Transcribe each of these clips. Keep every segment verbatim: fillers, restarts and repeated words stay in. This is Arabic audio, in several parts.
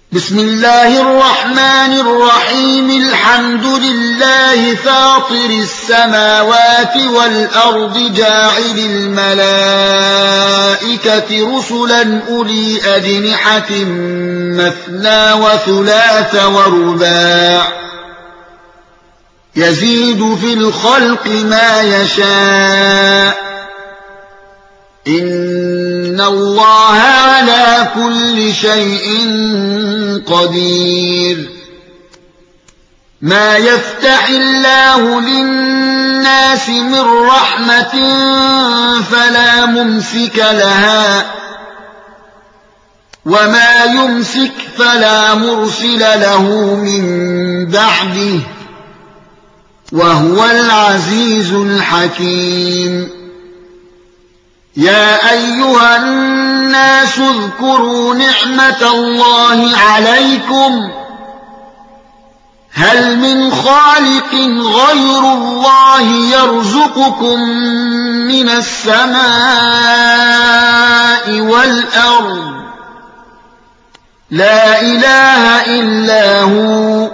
بسم الله الرحمن الرحيم الحمد لله فاطر السماوات والأرض جاعل الملائكة رسلا أولي أجنحة مثنى وثلاث ورباع يزيد في الخلق ما يشاء إن الله على كل شيء قدير ما يفتح الله للناس من رحمة فلا ممسك لها وما يمسك فلا مرسل له من بعده وهو العزيز الحكيم يا أيها الناس اذكروا نعمة الله عليكم هل من خالق غير الله يرزقكم من السماء والأرض لا إله إلا هو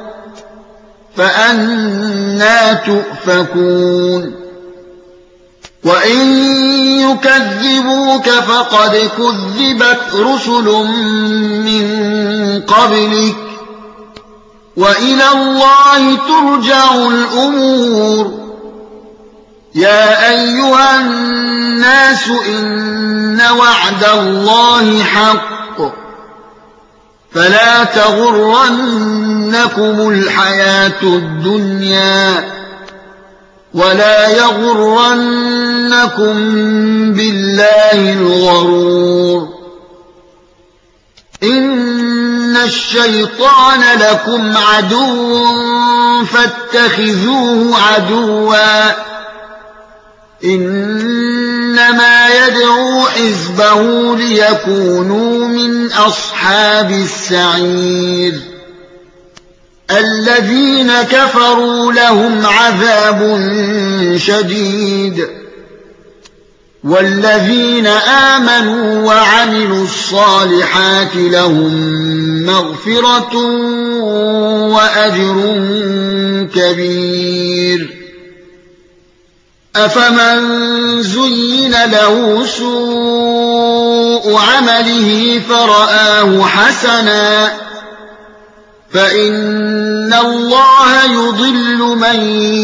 فأنى تؤفكون وإن يكذبوك فقد كذبت رسل من قبلك وإلى الله ترجع الأمور يا أيها الناس إن وعد الله حق فلا تغرنكم الحياة الدنيا ولا يغرنكم بالله الغرور إن الشيطان لكم عدو فاتخذوه عدوا إنما يدعو حزبه ليكونوا من أصحاب السعير الذين كفروا لهم عذاب شديد والذين آمنوا وعملوا الصالحات لهم مغفرة وأجر كبير أفمن زين له سوء عمله فرآه حسنا فإن الله يضل من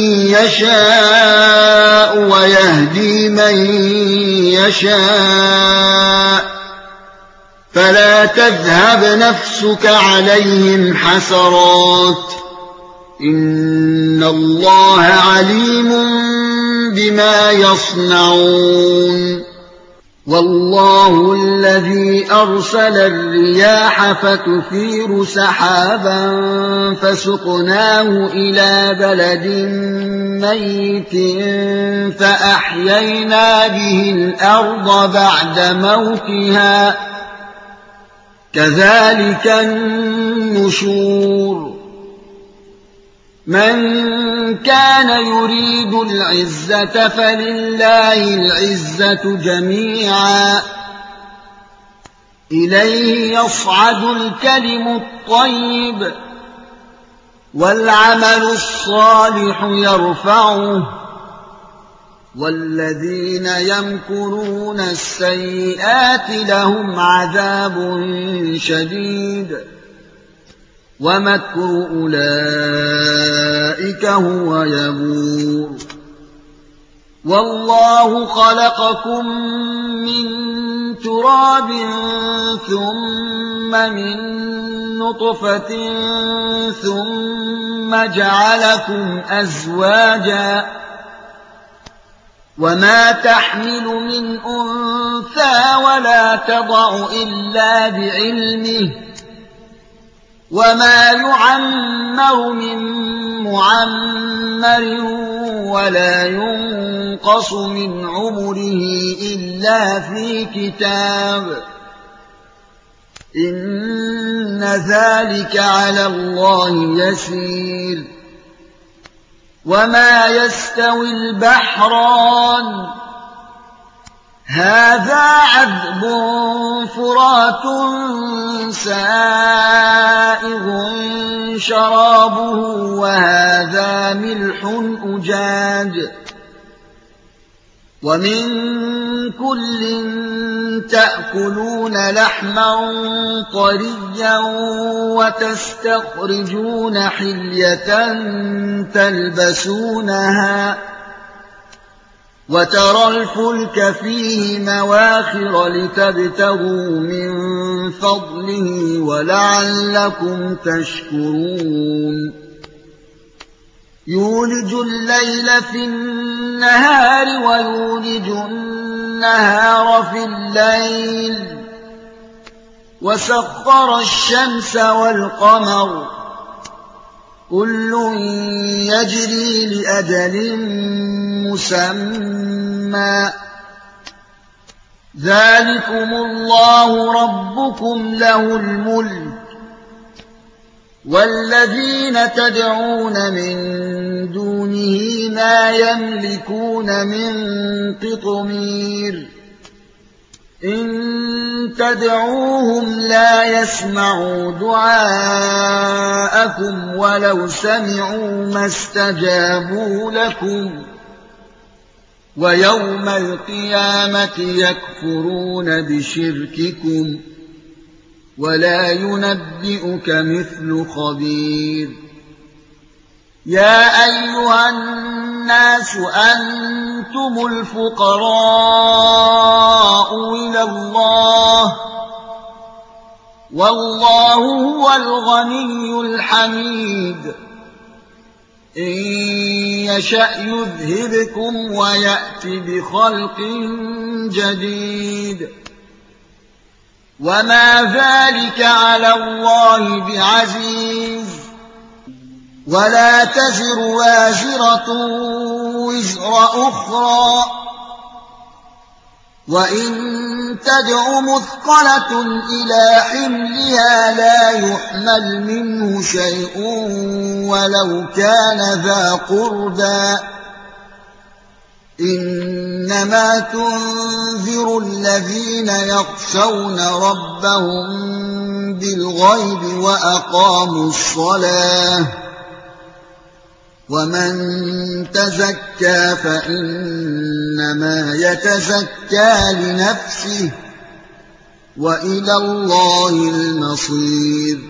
يشاء ويهدي من يشاء فلا تذهب نفسك عليهم حسرات إن الله عليم بما يصنعون والله الذي أرسل الرياح فتثير سحابا فسقناه إلى بلد ميت فأحيينا به الأرض بعد موتها كذلك النشور من كان يريد العزة فلله العزة جميعا إليه يصعد الكلم الطيب والعمل الصالح يرفعه والذين يمكرون السيئات لهم عذاب شديد ومكر أولئك هو يبور والله خلقكم من تراب ثم من نطفة ثم جعلكم أزواجا وما تحمل من أنثى ولا تضع إلا بعلمه وما يعمر من معمر ولا ينقص من عمره إلا في كتاب إن ذلك على الله يسير وما يستوي البحران هذا عذب فرات سائغ سائغ شرابه وهذا ملح أجاج ومن كل تأكلون لحما طريا وتستخرجون حلية تلبسونها وترى الفلك فيه مواخر لتبتغوا من فضله ولعلكم تشكرون يولج الليل في النهار ويولج النهار في الليل وسخر الشمس والقمر كل يجري لأجل مسمى ذلكم الله ربكم له الملك والذين تدعون من دونه ما يملكون من قطمير إن تدعوهم لا يسمعوا دعاءكم ولو سمعوا ما استجابوا لكم ويوم القيامة يكفرون بشرككم ولا ينبئك مثل خبير يا أيها الناس أنتم الفقراء إلى الله والله هو الغني الحميد إن يشأ يذهبكم ويأت بخلق جديد وما ذلك على الله بعزيز ولا تزر وازرة وزر أخرى وإن تدع مثقلة إلى حملها لا يحمل منه شيء ولو كان ذا قربى إنما تنذر الذين يخشون ربهم بالغيب وأقاموا الصلاة ومن تزكى فإنما يتزكى لنفسه وإلى الله المصير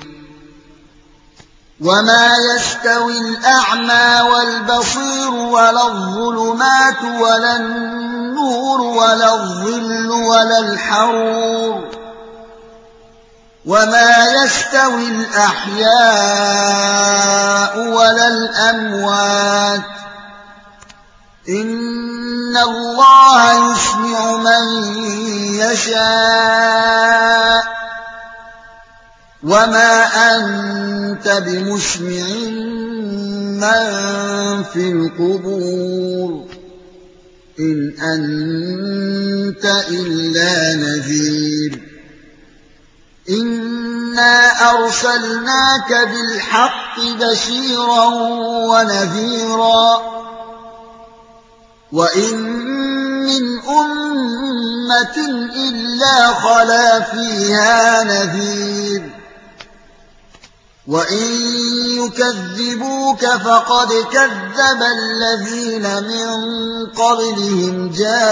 وما يستوي الأعمى والبصير ولا الظلمات ولا النور ولا الظل ولا الحرور وما يستوي الأحياء ولا الأموات إن الله يسمع من يشاء وما أنت بمسمع من في القبور إن أنت إلا نذير إنا أرسلناك بالحق بشيرا ونذيرا وإن من أمة إلا خلا فيها نذير وإن يكذبوك فقد كذب الذين من قبلهم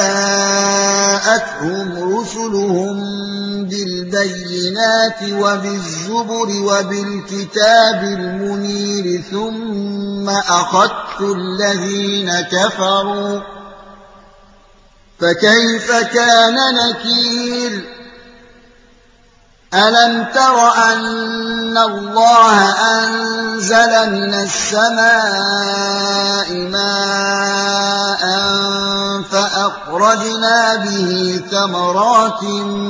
جاءتهم رسلهم بالبينات وبالزبر وبالكتاب المنير ثم أخذت الذين كفروا فكيف كان نكير ألم تر أن الله أنزل من السماء ماء فأخرجنا به ثمرات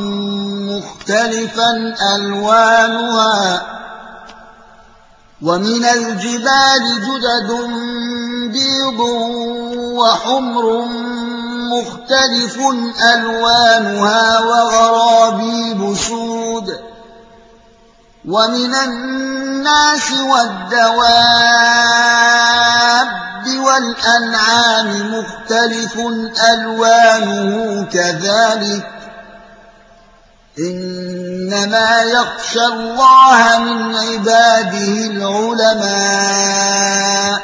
مختلفا ألوانها ومن الجبال جدد بيض وحمر مختلف ألوانها وغرابيب سود ومن الناس والدواب والأنعام مختلف ألوانه كذلك إنما يخشى الله من عباده العلماء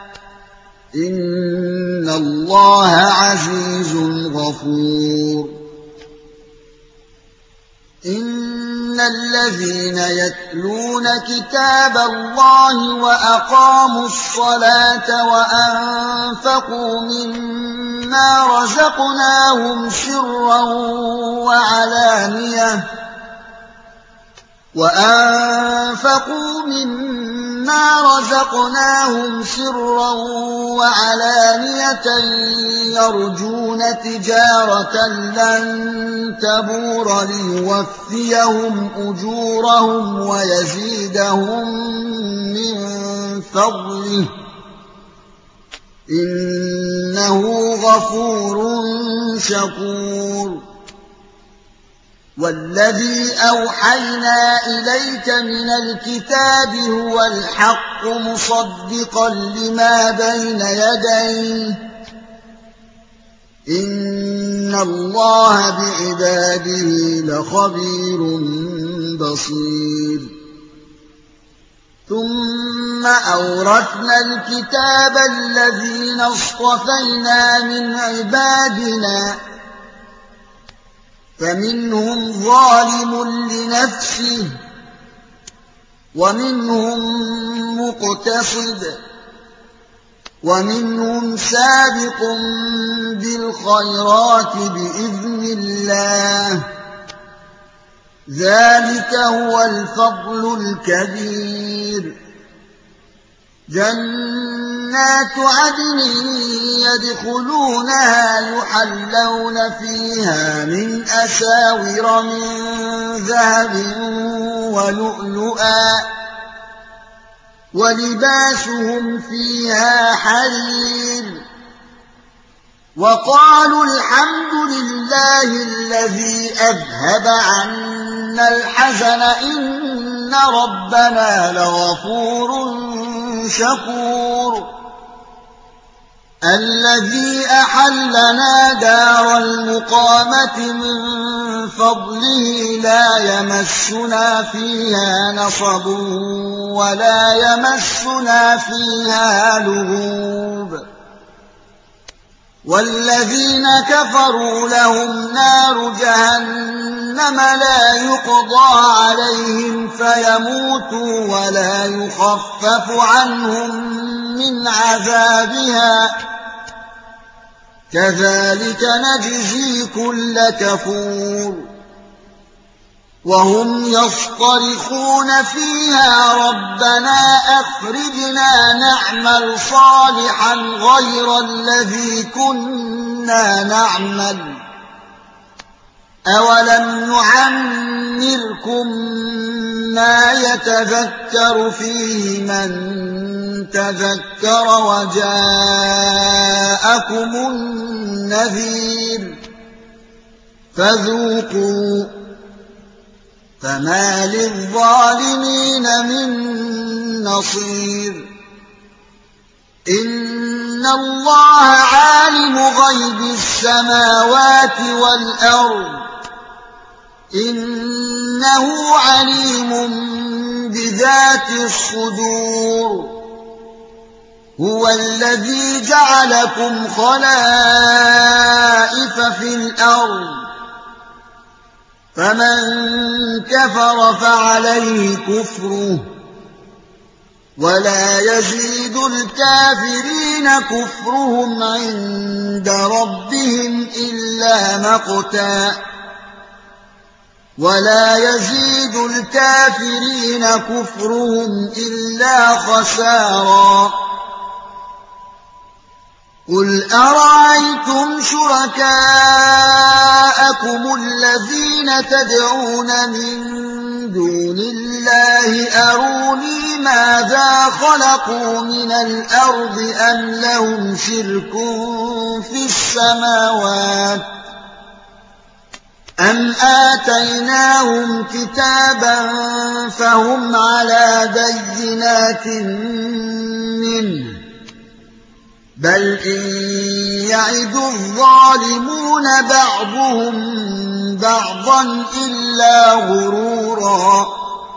إن الله عزيز غفور إن الذين يتلون كتاب الله وأقاموا الصلاة وأنفقوا مما رزقناهم سرا وعلانية وأنفقوا مما رزقناهم سرا وعلانية يرجون تجارة لن تبور ليوفيهم أجورهم ويزيدهم من فضله إنه غفور شكور والذي أوحينا إليك من الكتاب هو الحق مصدقا لما بين يديه إن الله بعباده لخبير بصير ثم أورثنا الكتاب الذين اصطفينا من عبادنا فمنهم ظالم لنفسه ومنهم مقتصد ومنهم سابق بالخيرات بإذن الله ذلك هو الفضل الكبير جنات عدن يدخلونها يحلون فيها من أساور من ذهب ولؤلؤا ولباسهم فيها حرير وقالوا الحمد لله الذي أذهب عنا الحزن إن ربنا لغفور شكور الذي أحلنا دار المقامة من فضله لا يمسنا فيها نصب ولا يمسنا فيها لغوب والذين كفروا لهم نار جهنم لا يقضى عليهم فيموتوا ولا يخفف عنهم من عذابها كذلك نجزي كل كفور وهم يصطرخون فيها ربنا أخرجنا نعمل صالحا غير الذي كنا نعمل أولم نعمركم ما يتذكر فيه من تذكر وجاءكم النذير فذوقوا فما للظالمين من نصير إن الله عالم غيب السماوات والأرض إنه عليم بذات الصدور هو الذي جعلكم خلائف في الأرض فمن كفر فعليه كفره ولا يزيد الكافرين كفرهم عند ربهم إلا مقتا ولا يزيد الكافرين كفرهم إلا خسارا قل أرأيتم شركاءكم الذين تدعون من دون الله أروني ماذا خلقوا من الأرض أم لهم شرك في السماوات أم آتيناهم كتابا فهم على بينات منه بل إن يعد الظالمون بعضهم بعضا إلا غرورا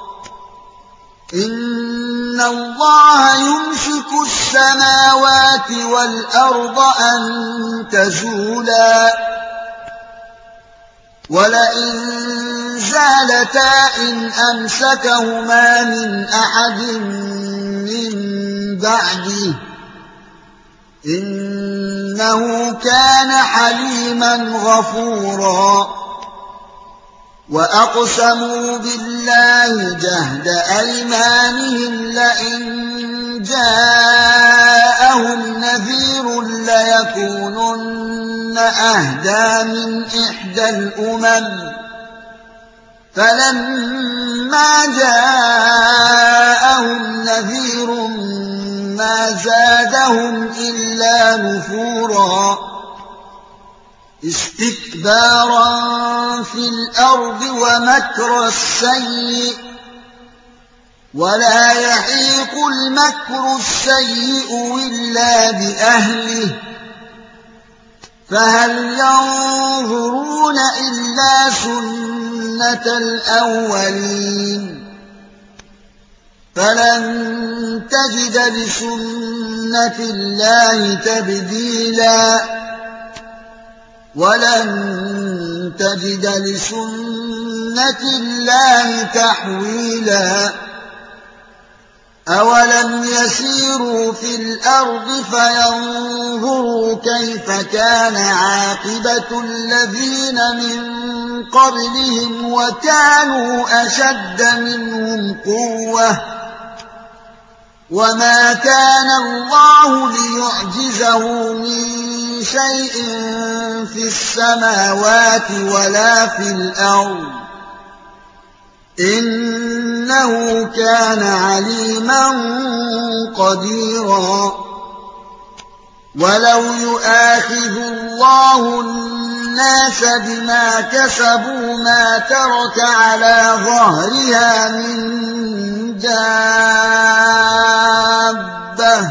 إن الله يمسك السماوات والأرض أن تزولا ولئن زالتا إن أمسكهما من أحد من بعده إنه كان حليما غفورا وأقسموا بالله جهد أيمانهم لئن جاءهم نذير ليكونن أهدى من إحدى الأمم فلما جاءهم نذير ما زادهم إلا نفورا استكبارا في الأرض ومكر السيء ولا يحيق المكر السيء إلا بأهله فهل ينظرون إلا سنة الأولين فلن تجد لسنة الله تبديلا ولن تجد لسنة الله تحويلا أولم يسيروا في الأرض فينظروا كيف كان عاقبة الذين من قبلهم وكانوا أشد منهم قوة وما كان الله ليعجزه من شيء في السماوات ولا في الأرض إنه كان عليما قديرا ولو يؤاخذ الله الناس بما كسبوا ما ترك على ظهرها من دابة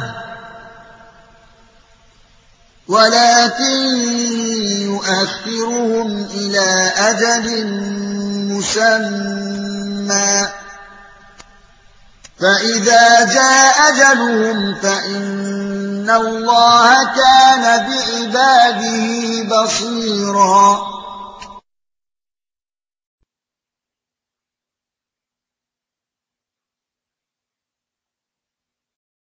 ولكن يؤخرهم إلى أجل مسمى فإذا جاء أجلهم فإن الله كان بعباده بصيرا